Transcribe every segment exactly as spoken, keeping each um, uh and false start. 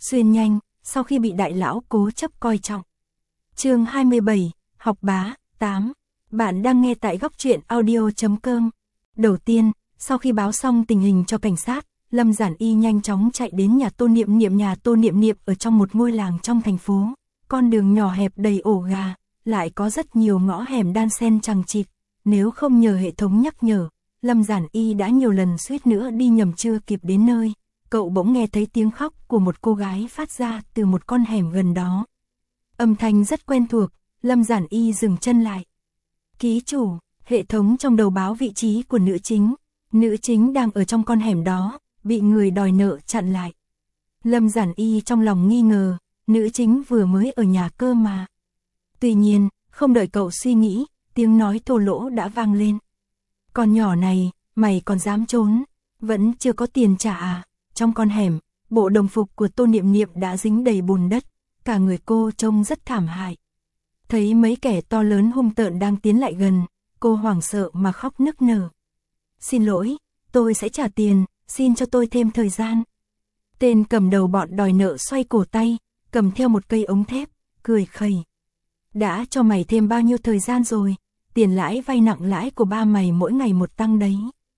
xuyên nhanh, sau khi bị đại lão cố chấp coi trọng. Chương hai mươi bảy, học bá, tám. Bạn đang nghe tại góc truyện audio chấm com. Đầu tiên, sau khi báo xong tình hình cho cảnh sát, Lâm Giản Y nhanh chóng chạy đến nhà Tô Niệm Niệm. Nhà Tô Niệm Niệm ở trong một ngôi làng trong thành phố, con đường nhỏ hẹp đầy ổ gà, lại có rất nhiều ngõ hẻm đan xen chằng chịt. Nếu không nhờ hệ thống nhắc nhở, Lâm Giản Y đã nhiều lần suýt nữa đi nhầm, chưa kịp đến nơi, cậu bỗng nghe thấy tiếng khóc của một cô gái phát ra từ một con hẻm gần đó. Âm thanh rất quen thuộc, Lâm Giản Y dừng chân lại. Ký chủ, hệ thống trong đầu báo vị trí của nữ chính. Nữ chính đang ở trong con hẻm đó, bị người đòi nợ chặn lại. Lâm Giản Y trong lòng nghi ngờ, nữ chính vừa mới ở nhà cơ mà. Tuy nhiên, không đợi cậu suy nghĩ, tiếng nói thô lỗ đã vang lên. Con nhỏ này, mày còn dám trốn, vẫn chưa có tiền trả à? Trong con hẻm, bộ đồng phục của Tô Niệm Niệm đã dính đầy bùn đất, cả người cô trông rất thảm hại. Thấy mấy kẻ to lớn hung tợn đang tiến lại gần, cô hoảng sợ mà khóc nức nở. Xin lỗi, tôi sẽ trả tiền, xin cho tôi thêm thời gian. Tên cầm đầu bọn đòi nợ xoay cổ tay, cầm theo một cây ống thép, cười khẩy. Đã cho mày thêm bao nhiêu thời gian rồi, tiền lãi vay nặng lãi của ba mày mỗi ngày một tăng đấy.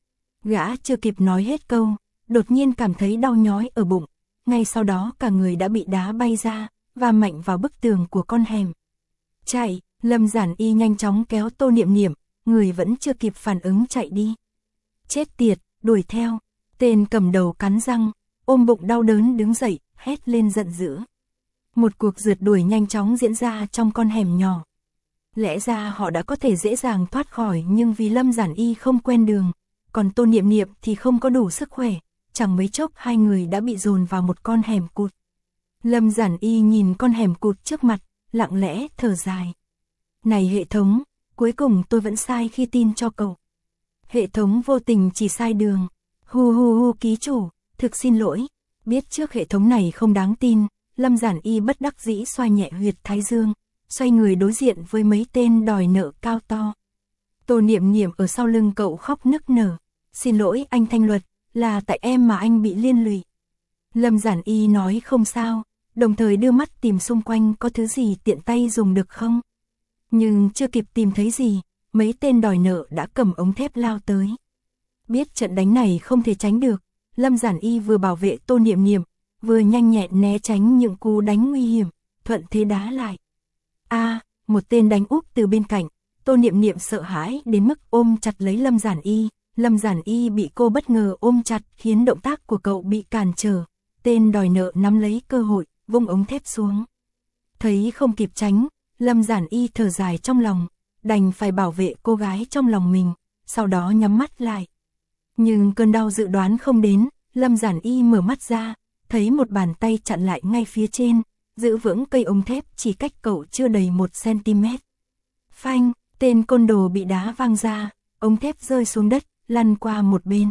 Gã chưa kịp nói hết câu, đột nhiên cảm thấy đau nhói ở bụng, ngay sau đó cả người đã bị đá bay ra, và mạnh vào bức tường của con hẻm. Chạy, Lâm Giản Y nhanh chóng kéo Tô Niệm Niệm, người vẫn chưa kịp phản ứng chạy đi. Chết tiệt, đuổi theo, tên cầm đầu cắn răng, ôm bụng đau đớn đứng dậy, hét lên giận dữ. Một cuộc rượt đuổi nhanh chóng diễn ra trong con hẻm nhỏ. Lẽ ra họ đã có thể dễ dàng thoát khỏi, nhưng vì Lâm Giản Y không quen đường, còn Tô Niệm Niệm thì không có đủ sức khỏe, chẳng mấy chốc hai người đã bị dồn vào một con hẻm cụt. Lâm Giản Y nhìn con hẻm cụt trước mặt, lặng lẽ thở dài. Này hệ thống, cuối cùng tôi vẫn sai khi tin cho cậu. Hệ thống vô tình chỉ sai đường. Hu hu hu ký chủ, thực xin lỗi. Biết trước hệ thống này không đáng tin, Lâm Giản Y bất đắc dĩ xoa nhẹ huyệt thái dương, xoay người đối diện với mấy tên đòi nợ cao to. Tô Niệm Niệm ở sau lưng cậu khóc nức nở. Xin lỗi anh Thanh Luật, là tại em mà anh bị liên lụy. Lâm Giản Y nói không sao, đồng thời đưa mắt tìm xung quanh có thứ gì tiện tay dùng được không. Nhưng chưa kịp tìm thấy gì, mấy tên đòi nợ đã cầm ống thép lao tới. Biết trận đánh này không thể tránh được, Lâm Giản Y vừa bảo vệ Tô Niệm Niệm, vừa nhanh nhẹn né tránh những cú đánh nguy hiểm, thuận thế đá lại. A, à, một tên đánh úp từ bên cạnh, Tô Niệm Niệm sợ hãi đến mức ôm chặt lấy Lâm Giản Y. Lâm Giản Y bị cô bất ngờ ôm chặt khiến động tác của cậu bị cản trở. Tên đòi nợ nắm lấy cơ hội, vung ống thép xuống. Thấy không kịp tránh, Lâm Giản Y thở dài trong lòng, đành phải bảo vệ cô gái trong lòng mình, sau đó nhắm mắt lại. Nhưng cơn đau dự đoán không đến, Lâm Giản Y mở mắt ra, thấy một bàn tay chặn lại ngay phía trên, giữ vững cây ống thép chỉ cách cậu chưa đầy một xăng-ti-mét. Phanh, tên côn đồ bị đá văng ra, ống thép rơi xuống đất, lăn qua một bên.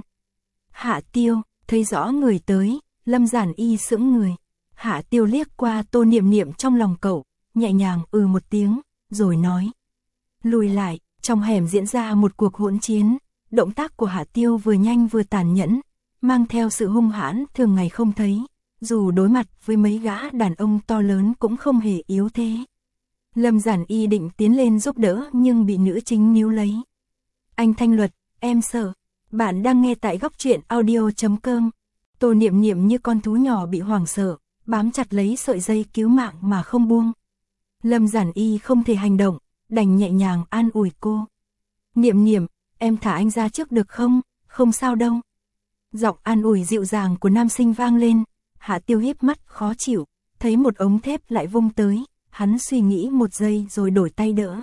Hạ Tiêu, thấy rõ người tới, Lâm Giản Y sững người. Hạ Tiêu liếc qua Tô Niệm Niệm trong lòng cậu, nhẹ nhàng ừ một tiếng, rồi nói. Lùi lại, trong hẻm diễn ra một cuộc hỗn chiến, động tác của Hạ Tiêu vừa nhanh vừa tàn nhẫn, mang theo sự hung hãn thường ngày không thấy, dù đối mặt với mấy gã đàn ông to lớn cũng không hề yếu thế. Lâm Giản Y định tiến lên giúp đỡ nhưng bị nữ chính níu lấy. Anh Thanh Luật, em sợ. Bạn đang nghe tại góc truyện audio chấm com. Tô Niệm Niệm như con thú nhỏ bị hoảng sợ, bám chặt lấy sợi dây cứu mạng mà không buông. Lâm Giản Y không thể hành động, đành nhẹ nhàng an ủi cô. Niệm Niệm, em thả anh ra trước được không? Không sao đâu. Giọng an ủi dịu dàng của nam sinh vang lên. Hạ Tiêu híp mắt khó chịu, thấy một ống thép lại vung tới, hắn suy nghĩ một giây rồi đổi tay đỡ.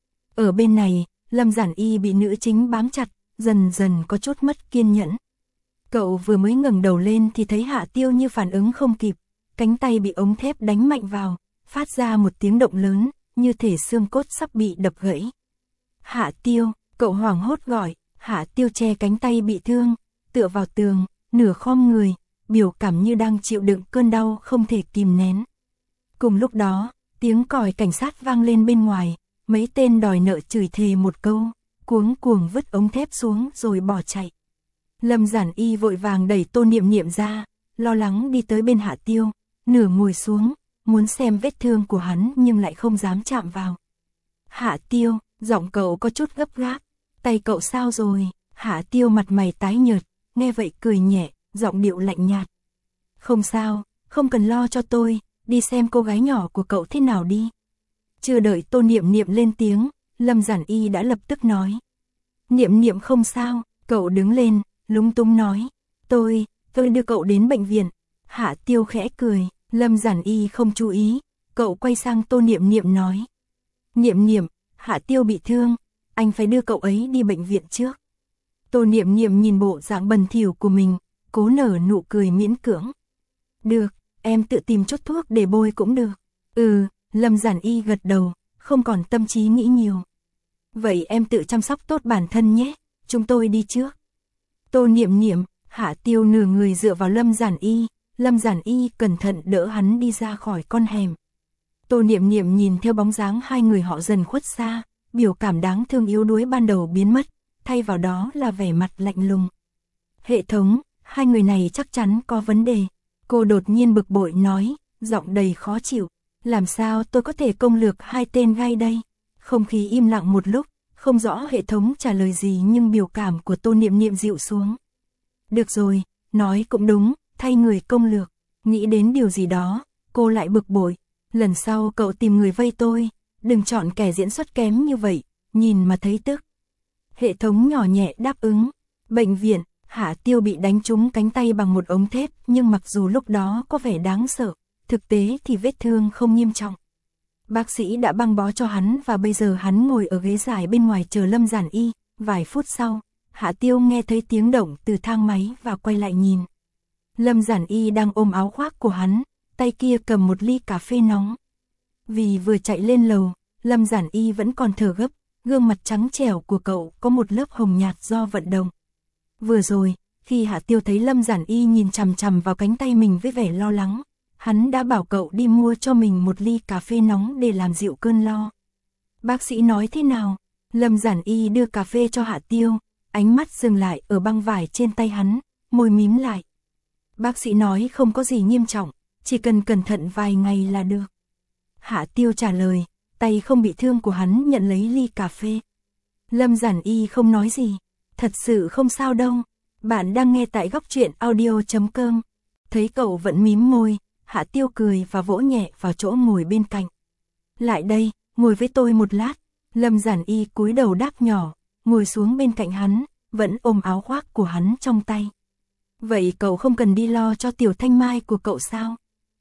Ở bên này, Lâm Giản Y bị nữ chính bám chặt, dần dần có chút mất kiên nhẫn. Cậu vừa mới ngẩng đầu lên thì thấy Hạ Tiêu như phản ứng không kịp, cánh tay bị ống thép đánh mạnh vào, phát ra một tiếng động lớn, như thể xương cốt sắp bị đập gãy. Hạ Tiêu, cậu hoảng hốt gọi. Hạ Tiêu che cánh tay bị thương, tựa vào tường, nửa khom người, biểu cảm như đang chịu đựng cơn đau không thể kìm nén. Cùng lúc đó, tiếng còi cảnh sát vang lên bên ngoài, mấy tên đòi nợ chửi thề một câu, cuống cuồng vứt ống thép xuống rồi bỏ chạy. Lâm Giản Y vội vàng đẩy Tô Niệm Niệm ra, lo lắng đi tới bên Hạ Tiêu, nửa ngồi xuống, muốn xem vết thương của hắn nhưng lại không dám chạm vào. Hạ Tiêu, giọng cậu có chút gấp gáp, tay cậu sao rồi? Hạ Tiêu mặt mày tái nhợt, nghe vậy cười nhẹ, giọng điệu lạnh nhạt. Không sao, không cần lo cho tôi, đi xem cô gái nhỏ của cậu thế nào đi. Chưa đợi Tô Niệm Niệm lên tiếng, Lâm Giản Y đã lập tức nói. Niệm Niệm không sao, cậu đứng lên, lúng túng nói. Tôi, tôi đưa cậu đến bệnh viện. Hạ Tiêu khẽ cười, Lâm Giản Y không chú ý, cậu quay sang Tô Niệm Niệm nói. Niệm Niệm, Hạ Tiêu bị thương, anh phải đưa cậu ấy đi bệnh viện trước. Tô Niệm Niệm nhìn bộ dạng bẩn thỉu của mình, cố nở nụ cười miễn cưỡng. Được, em tự tìm chút thuốc để bôi cũng được. Ừ, Lâm Giản Y gật đầu, không còn tâm trí nghĩ nhiều. Vậy em tự chăm sóc tốt bản thân nhé, chúng tôi đi trước. Tô Niệm Niệm, Hạ Tiêu nửa người dựa vào Lâm Giản Y, Lâm Giản Y cẩn thận đỡ hắn đi ra khỏi con hẻm. Tô Niệm Niệm nhìn theo bóng dáng hai người họ dần khuất xa, biểu cảm đáng thương yếu đuối ban đầu biến mất, thay vào đó là vẻ mặt lạnh lùng. Hệ thống, hai người này chắc chắn có vấn đề. Cô đột nhiên bực bội nói, giọng đầy khó chịu. Làm sao tôi có thể công lược hai tên gai đây? Không khí im lặng một lúc, không rõ hệ thống trả lời gì nhưng biểu cảm của Tô Niệm Niệm dịu xuống. Được rồi, nói cũng đúng, thay người công lược. Nghĩ đến điều gì đó, cô lại bực bội. Lần sau cậu tìm người vây tôi, đừng chọn kẻ diễn xuất kém như vậy, nhìn mà thấy tức. Hệ thống nhỏ nhẹ đáp ứng. Bệnh viện, Hạ Tiêu bị đánh trúng cánh tay bằng một ống thép, nhưng mặc dù lúc đó có vẻ đáng sợ, thực tế thì vết thương không nghiêm trọng. Bác sĩ đã băng bó cho hắn và bây giờ hắn ngồi ở ghế dài bên ngoài chờ Lâm Giản Y. Vài phút sau, Hạ Tiêu nghe thấy tiếng động từ thang máy và quay lại nhìn. Lâm Giản Y đang ôm áo khoác của hắn, tay kia cầm một ly cà phê nóng. Vì vừa chạy lên lầu, Lâm Giản Y vẫn còn thở gấp, gương mặt trắng trẻo của cậu có một lớp hồng nhạt do vận động. Vừa rồi, khi Hạ Tiêu thấy Lâm Giản Y nhìn chằm chằm vào cánh tay mình với vẻ lo lắng, hắn đã bảo cậu đi mua cho mình một ly cà phê nóng để làm dịu cơn lo. Bác sĩ nói thế nào? Lâm Giản Y đưa cà phê cho Hạ Tiêu, ánh mắt dừng lại ở băng vải trên tay hắn, môi mím lại. Bác sĩ nói không có gì nghiêm trọng, chỉ cần cẩn thận vài ngày là được. Hạ Tiêu trả lời, tay không bị thương của hắn nhận lấy ly cà phê. Lâm Giản Y không nói gì, thật sự không sao đâu. Bạn đang nghe tại góc truyện audio chấm com. Thấy cậu vẫn mím môi, Hạ Tiêu cười và vỗ nhẹ vào chỗ ngồi bên cạnh. Lại đây, ngồi với tôi một lát. Lâm Giản Y cúi đầu đáp nhỏ, ngồi xuống bên cạnh hắn, vẫn ôm áo khoác của hắn trong tay. Vậy cậu không cần đi lo cho Tiểu Thanh Mai của cậu sao?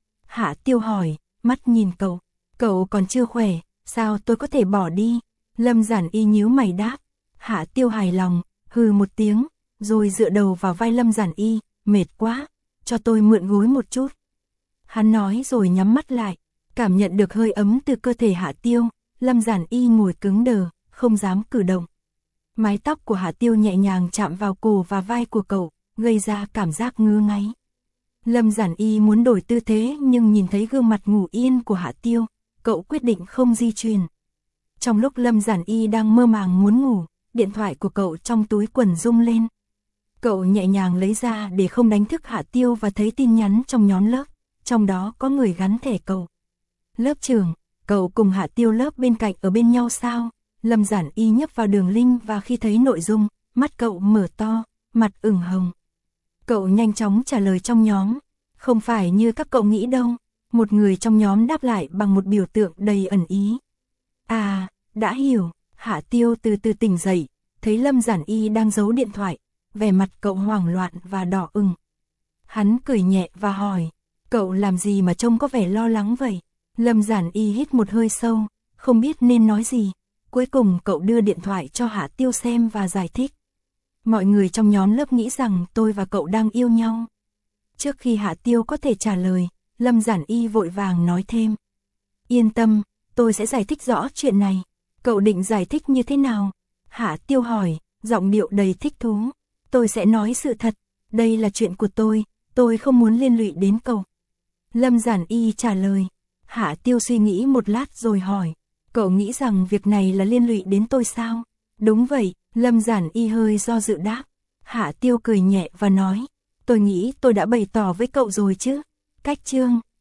Hạ Tiêu hỏi, mắt nhìn cậu. Cậu còn chưa khỏe, sao tôi có thể bỏ đi? Lâm Giản Y nhíu mày đáp. Hạ Tiêu hài lòng, hừ một tiếng, rồi dựa đầu vào vai Lâm Giản Y, mệt quá, cho tôi mượn gối một chút. Hắn nói rồi nhắm mắt lại, cảm nhận được hơi ấm từ cơ thể Hạ Tiêu, Lâm Giản Y ngồi cứng đờ, không dám cử động. Mái tóc của Hạ Tiêu nhẹ nhàng chạm vào cổ và vai của cậu, gây ra cảm giác ngứa ngáy. Lâm Giản Y muốn đổi tư thế nhưng nhìn thấy gương mặt ngủ yên của Hạ Tiêu, cậu quyết định không di chuyển. Trong lúc Lâm Giản Y đang mơ màng muốn ngủ, điện thoại của cậu trong túi quần rung lên. Cậu nhẹ nhàng lấy ra để không đánh thức Hạ Tiêu và thấy tin nhắn trong nhóm lớp, trong đó có người gắn thẻ cậu. Lớp trưởng, cậu cùng Hạ Tiêu lớp bên cạnh ở bên nhau sao? Lâm Giản Y nhấp vào đường link và khi thấy nội dung, mắt cậu mở to, mặt ửng hồng. Cậu nhanh chóng trả lời trong nhóm, không phải như các cậu nghĩ đâu. Một người trong nhóm đáp lại bằng một biểu tượng đầy ẩn ý. À, đã hiểu. Hạ Tiêu từ từ tỉnh dậy, thấy Lâm Giản Y đang giấu điện thoại, vẻ mặt cậu hoảng loạn và đỏ ửng. Hắn cười nhẹ và hỏi, cậu làm gì mà trông có vẻ lo lắng vậy? Lâm Giản Y hít một hơi sâu, không biết nên nói gì. Cuối cùng cậu đưa điện thoại cho Hạ Tiêu xem và giải thích. Mọi người trong nhóm lớp nghĩ rằng tôi và cậu đang yêu nhau. Trước khi Hạ Tiêu có thể trả lời, Lâm Giản Y vội vàng nói thêm. Yên tâm, tôi sẽ giải thích rõ chuyện này. Cậu định giải thích như thế nào? Hạ Tiêu hỏi, giọng điệu đầy thích thú. Tôi sẽ nói sự thật, đây là chuyện của tôi, tôi không muốn liên lụy đến cậu. Lâm Giản Y trả lời. Hạ Tiêu suy nghĩ một lát rồi hỏi, cậu nghĩ rằng việc này là liên lụy đến tôi sao? Đúng vậy, Lâm Giản Y hơi do dự đáp. Hạ Tiêu cười nhẹ và nói, tôi nghĩ tôi đã bày tỏ với cậu rồi chứ. Cách chương